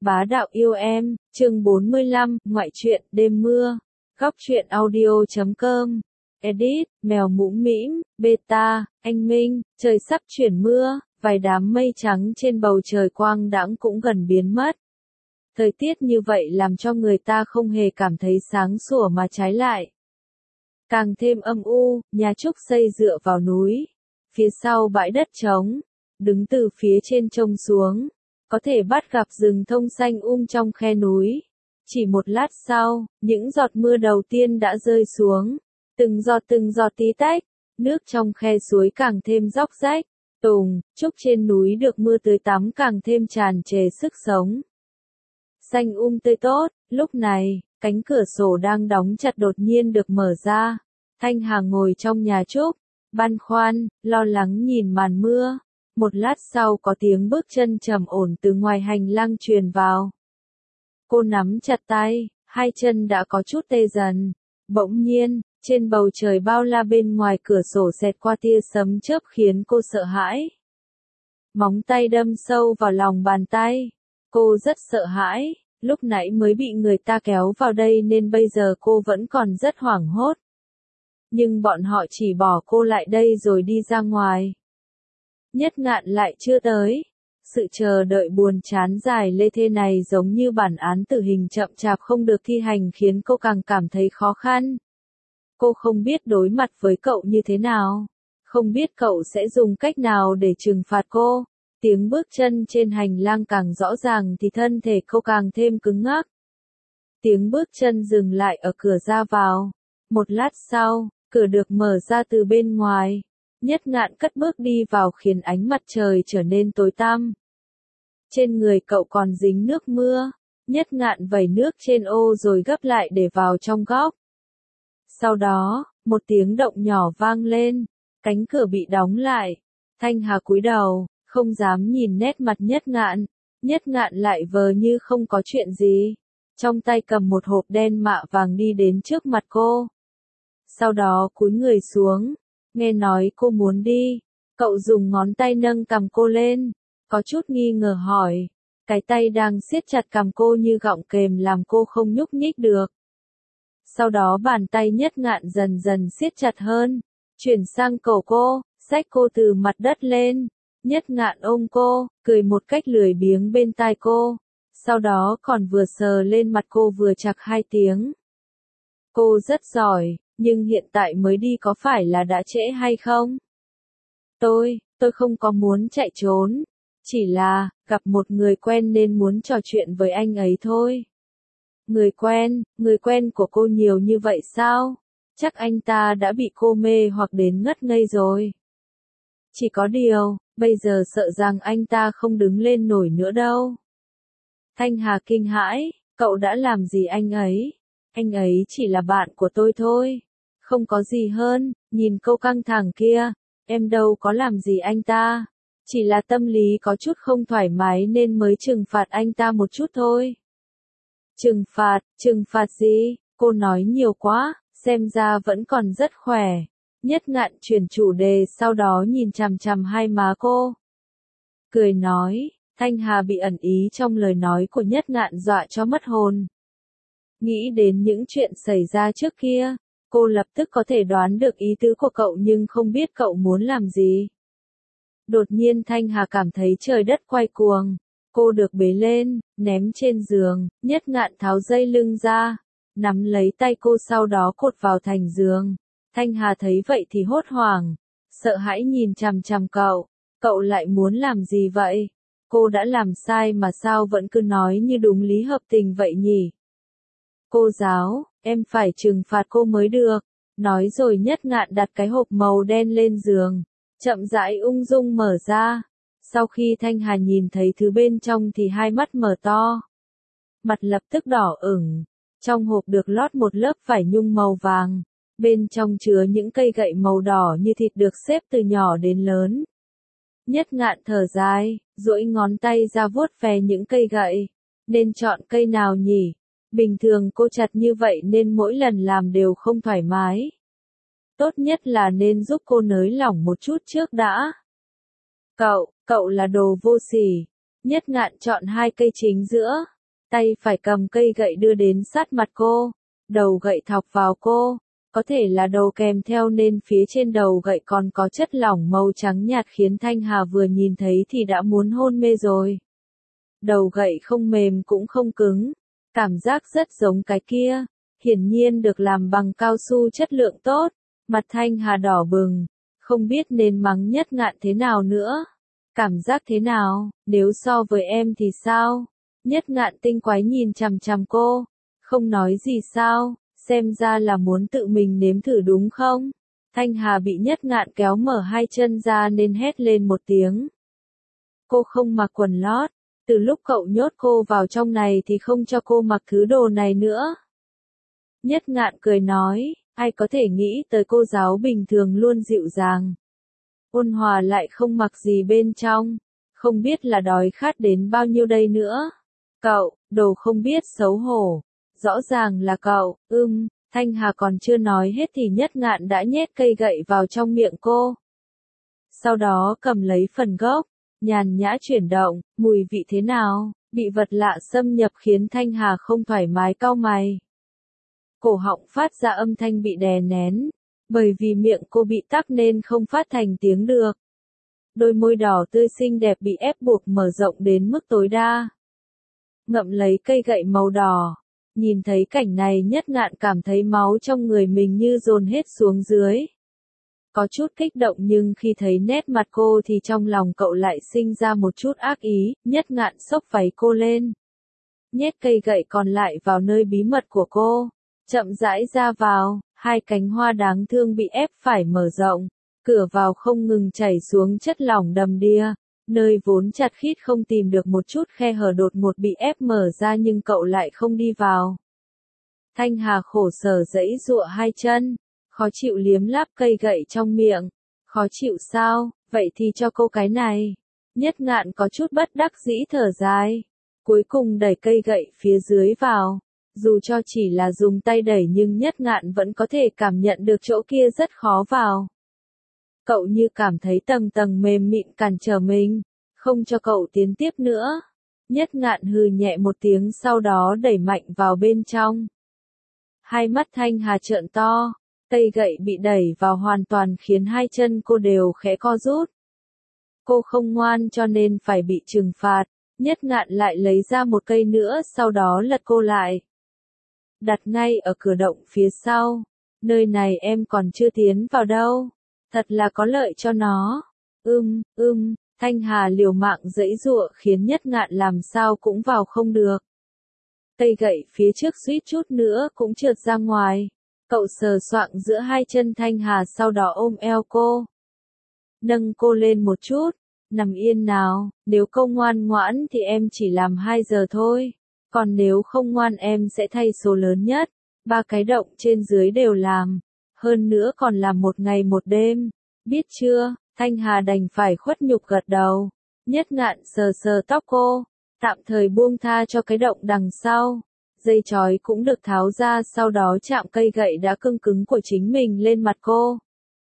Bá đạo yêu em, chương 45, ngoại truyện, đêm mưa. Góc truyện audio.com. Edit, mèo mũm mĩm, beta, anh Minh, trời sắp chuyển mưa, vài đám mây trắng trên bầu trời quang đãng cũng gần biến mất. Thời tiết như vậy làm cho người ta không hề cảm thấy sáng sủa mà trái lại. Càng thêm âm u, nhà trúc xây dựa vào núi. Phía sau bãi đất trống, đứng từ phía trên trông xuống, có thể bắt gặp rừng thông xanh trong khe núi. Chỉ một lát sau, những giọt mưa đầu tiên đã rơi xuống. Từng giọt tí tách, nước trong khe suối càng thêm róc rách. Tùng, trúc trên núi được mưa tưới tắm càng thêm tràn trề sức sống. Xanh tươi tốt, lúc này, cánh cửa sổ đang đóng chặt đột nhiên được mở ra. Thanh Hà ngồi trong nhà trúc, băn khoăn, lo lắng nhìn màn mưa. Một lát sau có tiếng bước chân trầm ổn từ ngoài hành lang truyền vào. Cô nắm chặt tay, hai chân đã có chút tê dần. Bỗng nhiên, trên bầu trời bao la bên ngoài cửa sổ xẹt qua tia sấm chớp khiến cô sợ hãi. Móng tay đâm sâu vào lòng bàn tay. Cô rất sợ hãi, lúc nãy mới bị người ta kéo vào đây nên bây giờ cô vẫn còn rất hoảng hốt. Nhưng bọn họ chỉ bỏ cô lại đây rồi đi ra ngoài. Nhất Ngạn lại chưa tới. Sự chờ đợi buồn chán dài lê thê này giống như bản án tử hình chậm chạp không được thi hành khiến cô càng cảm thấy khó khăn. Cô không biết đối mặt với cậu như thế nào. Không biết cậu sẽ dùng cách nào để trừng phạt cô. Tiếng bước chân trên hành lang càng rõ ràng thì thân thể cô càng thêm cứng ngắc. Tiếng bước chân dừng lại ở cửa ra vào. Một lát sau, cửa được mở ra từ bên ngoài. Nhất Ngạn cất bước đi vào khiến ánh mặt trời trở nên tối tăm. Trên người cậu còn dính nước mưa. Nhất Ngạn vẩy nước trên ô rồi gấp lại để vào trong góc. Sau đó, một tiếng động nhỏ vang lên. Cánh cửa bị đóng lại. Thanh Hà cúi đầu, không dám nhìn nét mặt Nhất Ngạn. Nhất Ngạn lại vờ như không có chuyện gì. Trong tay cầm một hộp đen mạ vàng đi đến trước mặt cô. Sau đó cúi người xuống. Nghe nói cô muốn đi, cậu dùng ngón tay nâng cằm cô lên, có chút nghi ngờ hỏi. Cái tay đang siết chặt cằm cô như gọng kềm làm cô không nhúc nhích được. Sau đó bàn tay Nhất Ngạn dần dần siết chặt hơn, chuyển sang cổ cô, xách cô từ mặt đất lên. Nhất Ngạn ôm cô, cười một cách lười biếng bên tai cô, sau đó còn vừa sờ lên mặt cô vừa chạc hai tiếng. Cô rất giỏi. Nhưng hiện tại mới đi có phải là đã trễ hay không? Tôi không có muốn chạy trốn. Chỉ là, gặp một người quen nên muốn trò chuyện với anh ấy thôi. Người quen của cô nhiều như vậy sao? Chắc anh ta đã bị cô mê hoặc đến ngất ngây rồi. Chỉ có điều, bây giờ sợ rằng anh ta không đứng lên nổi nữa đâu. Thanh Hà kinh hãi, cậu đã làm gì anh ấy? Anh ấy chỉ là bạn của tôi thôi. Không có gì hơn, nhìn câu căng thẳng kia, em đâu có làm gì anh ta. Chỉ là tâm lý có chút không thoải mái nên mới trừng phạt anh ta một chút thôi. Trừng phạt gì? Cô nói nhiều quá, xem ra vẫn còn rất khỏe. Nhất Ngạn chuyển chủ đề sau đó nhìn chằm chằm hai má cô. Cười nói, Thanh Hà bị ẩn ý trong lời nói của Nhất Ngạn dọa cho mất hồn. Nghĩ đến những chuyện xảy ra trước kia. Cô lập tức có thể đoán được ý tứ của cậu nhưng không biết cậu muốn làm gì. Đột nhiên Thanh Hà cảm thấy trời đất quay cuồng. Cô được bế lên, ném trên giường, Nhất Ngạn tháo dây lưng ra, nắm lấy tay cô sau đó cột vào thành giường. Thanh Hà thấy vậy thì hốt hoảng, sợ hãi nhìn chằm chằm cậu. Cậu lại muốn làm gì vậy? Cô đã làm sai mà sao vẫn cứ nói như đúng lý hợp tình vậy nhỉ? Cô giáo, em phải trừng phạt cô mới được. Nói rồi Nhất Ngạn đặt cái hộp màu đen lên giường, chậm rãi ung dung mở ra. Sau khi Thanh Hà nhìn thấy thứ bên trong thì hai mắt mở to. Mặt lập tức đỏ ửng. Trong hộp được lót một lớp vải nhung màu vàng. Bên trong chứa những cây gậy màu đỏ như thịt được xếp từ nhỏ đến lớn. Nhất Ngạn thở dài, duỗi ngón tay ra vuốt ve những cây gậy. Nên chọn cây nào nhỉ? Bình thường cô chặt như vậy nên mỗi lần làm đều không thoải mái. Tốt nhất là nên giúp cô nới lỏng một chút trước đã. Cậu là đồ vô sỉ. Nhất Ngạn chọn hai cây chính giữa, tay phải cầm cây gậy đưa đến sát mặt cô, đầu gậy thọc vào cô, có thể là đầu kèm theo nên phía trên đầu gậy còn có chất lỏng màu trắng nhạt khiến Thanh Hà vừa nhìn thấy thì đã muốn hôn mê rồi. Đầu gậy không mềm cũng không cứng, cảm giác rất giống cái kia, hiển nhiên được làm bằng cao su chất lượng tốt, mặt Thanh Hà đỏ bừng, không biết nên mắng Nhất Ngạn thế nào nữa. Cảm giác thế nào, nếu so với em thì sao? Nhất Ngạn tinh quái nhìn chằm chằm cô, không nói gì sao, xem ra là muốn tự mình nếm thử đúng không? Thanh Hà bị Nhất Ngạn kéo mở hai chân ra nên hét lên một tiếng. Cô không mặc quần lót, từ lúc cậu nhốt cô vào trong này thì không cho cô mặc thứ đồ này nữa. Nhất Ngạn cười nói, ai có thể nghĩ tới cô giáo bình thường luôn dịu dàng. Ôn hòa lại không mặc gì bên trong, không biết là đói khát đến bao nhiêu đây nữa. Cậu, đồ không biết xấu hổ, rõ ràng là cậu, Thanh Hà còn chưa nói hết thì Nhất Ngạn đã nhét cây gậy vào trong miệng cô. Sau đó cầm lấy phần gốc, nhàn nhã chuyển động, mùi vị thế nào, bị vật lạ xâm nhập khiến Thanh Hà không thoải mái cau mày. Cổ họng phát ra âm thanh bị đè nén, bởi vì miệng cô bị tắc nên không phát thành tiếng được. Đôi môi đỏ tươi xinh đẹp bị ép buộc mở rộng đến mức tối đa. Ngậm lấy cây gậy màu đỏ, nhìn thấy cảnh này Nhất Ngạn cảm thấy máu trong người mình như dồn hết xuống dưới. Có chút kích động nhưng khi thấy nét mặt cô thì trong lòng cậu lại sinh ra một chút ác ý, Nhất Ngạn xốc váy cô lên. Nhét cây gậy còn lại vào nơi bí mật của cô, chậm rãi ra vào, hai cánh hoa đáng thương bị ép phải mở rộng, cửa vào không ngừng chảy xuống chất lỏng đầm đìa, nơi vốn chặt khít không tìm được một chút khe hở đột ngột bị ép mở ra nhưng cậu lại không đi vào. Thanh Hà khổ sở giãy giụa hai chân, khó chịu liếm láp cây gậy trong miệng. Khó chịu sao, vậy thì cho cô cái này. Nhất Ngạn có chút bất đắc dĩ thở dài. Cuối cùng đẩy cây gậy phía dưới vào. Dù cho chỉ là dùng tay đẩy nhưng Nhất Ngạn vẫn có thể cảm nhận được chỗ kia rất khó vào. Cậu như cảm thấy tầng tầng mềm mịn cản trở mình, không cho cậu tiến tiếp nữa. Nhất Ngạn hừ nhẹ một tiếng sau đó đẩy mạnh vào bên trong. Hai mắt Thanh Hà trợn to. Cây gậy bị đẩy vào hoàn toàn khiến hai chân cô đều khẽ co rút. Cô không ngoan cho nên phải bị trừng phạt. Nhất Ngạn lại lấy ra một cây nữa sau đó lật cô lại. Đặt ngay ở cửa động phía sau. Nơi này em còn chưa tiến vào đâu. Thật là có lợi cho nó. Thanh Hà liều mạng giãy giụa khiến Nhất Ngạn làm sao cũng vào không được. Cây gậy phía trước suýt chút nữa cũng trượt ra ngoài. Cậu sờ soạng giữa hai chân Thanh Hà sau đó ôm eo cô. Nâng cô lên một chút, nằm yên nào, nếu cô ngoan ngoãn thì em chỉ làm 2 giờ thôi. Còn nếu không ngoan em sẽ thay số lớn nhất, 3 cái động trên dưới đều làm. Hơn nữa còn làm 1 ngày 1 đêm, biết chưa? Thanh Hà đành phải khuất nhục gật đầu. Nhất Ngạn sờ sờ tóc cô, tạm thời buông tha cho cái động đằng sau. Dây chói cũng được tháo ra sau đó chạm cây gậy đã cứng cứng của chính mình lên mặt cô.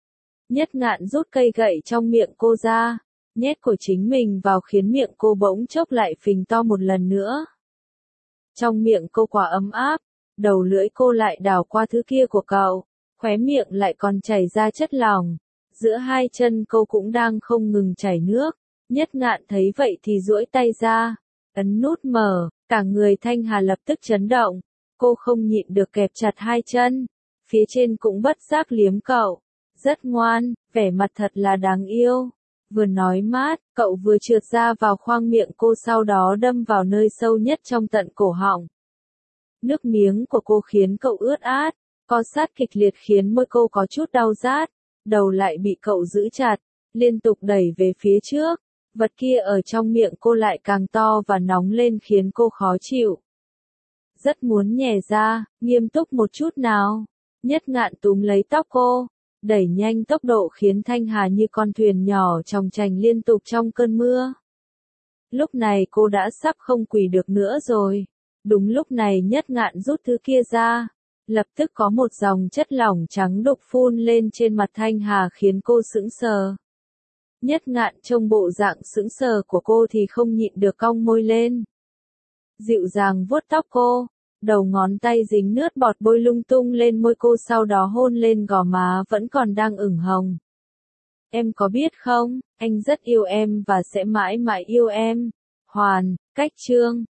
Nhất Ngạn rút cây gậy trong miệng cô ra, nhét của chính mình vào khiến miệng cô bỗng chốc lại phình to một lần nữa. Trong miệng cô quả ấm áp, đầu lưỡi cô lại đảo qua thứ kia của cậu, khóe miệng lại còn chảy ra chất lỏng. Giữa hai chân cô cũng đang không ngừng chảy nước. Nhất Ngạn thấy vậy thì duỗi tay ra, ấn nút mở. Cả người Thanh Hà lập tức chấn động, cô không nhịn được kẹp chặt hai chân, phía trên cũng bất giác liếm cậu, rất ngoan, vẻ mặt thật là đáng yêu. Vừa nói mát, cậu vừa trượt ra vào khoang miệng cô sau đó đâm vào nơi sâu nhất trong tận cổ họng. Nước miếng của cô khiến cậu ướt át, co sát kịch liệt khiến môi cô có chút đau rát, đầu lại bị cậu giữ chặt, liên tục đẩy về phía trước. Vật kia ở trong miệng cô lại càng to và nóng lên khiến cô khó chịu. Rất muốn nhè ra, nghiêm túc một chút nào. Nhất Ngạn túm lấy tóc cô, đẩy nhanh tốc độ khiến Thanh Hà như con thuyền nhỏ chòng chành liên tục trong cơn mưa. Lúc này cô đã sắp không quỳ được nữa rồi. Đúng lúc này Nhất Ngạn rút thứ kia ra. Lập tức có một dòng chất lỏng trắng đục phun lên trên mặt Thanh Hà khiến cô sững sờ. Nhất Ngạn trông bộ dạng sững sờ của cô thì không nhịn được cong môi lên. Dịu dàng vuốt tóc cô, đầu ngón tay dính nước bọt bôi lung tung lên môi cô, sau đó hôn lên gò má vẫn còn đang ửng hồng. Em có biết không, anh rất yêu em và sẽ mãi mãi yêu em. Hoàn, Cách Chương